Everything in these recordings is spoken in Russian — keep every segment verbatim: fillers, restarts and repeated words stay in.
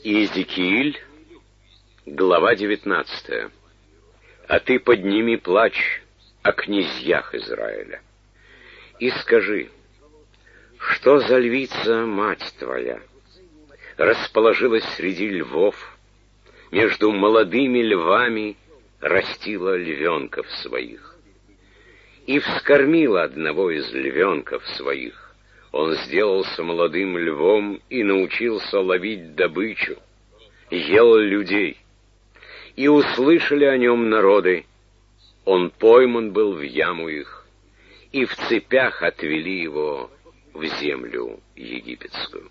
Иезекииль, глава девятнадцатая. «А ты подними плач о князьях Израиля, и скажи, что за львица мать твоя расположилась среди львов, между молодыми львами растила львенков своих, и вскормила одного из львенков своих. Он сделался молодым львом и научился ловить добычу, ел людей, и услышали о нем народы. Он пойман был в яму их, и в цепях отвели его в землю египетскую.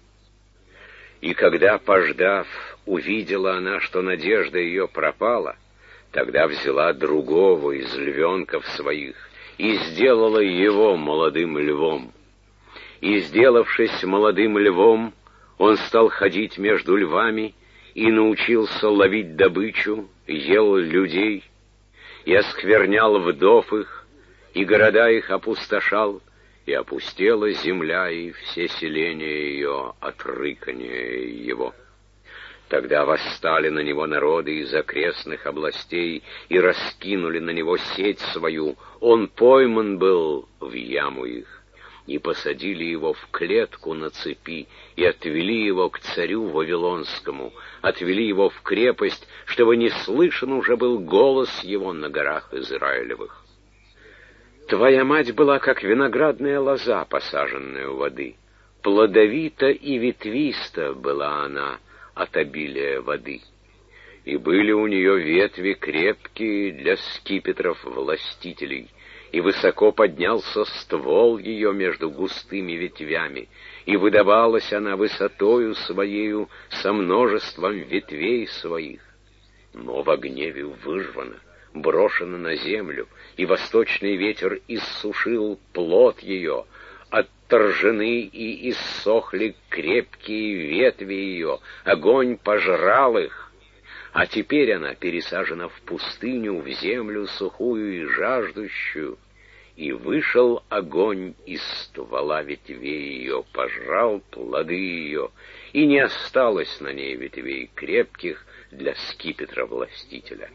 И когда, пождав, увидела она, что надежда ее пропала, тогда взяла другого из львенков своих и сделала его молодым львом. И, сделавшись молодым львом, он стал ходить между львами и научился ловить добычу, ел людей, и осквернял вдов их, и города их опустошал, и опустела земля и все селения ее от рыкания его. Тогда восстали на него народы из окрестных областей и раскинули на него сеть свою. Он пойман был в яму их, и посадили его в клетку на цепи, и отвели его к царю Вавилонскому, отвели его в крепость, чтобы не слышен уже был голос его на горах Израилевых. Твоя мать была, как виноградная лоза, посаженная у воды. Плодовита и ветвиста была она от обилия воды. И были у нее ветви крепкие для скипетров властителей, и высоко поднялся ствол ее между густыми ветвями, и выдавалась она высотою своею со множеством ветвей своих. Но во гневе выжжена, брошена на землю, и восточный ветер иссушил плод ее, отторжены и иссохли крепкие ветви ее, огонь пожрал их. А теперь она пересажена в пустыню, в землю сухую и жаждущую, и вышел огонь из ствола ветвей ее, пожрал плоды ее, и не осталось на ней ветвей крепких для скипетра властителя.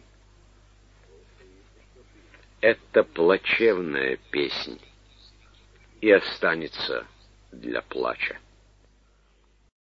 Это плачевная песнь, и останется для плача.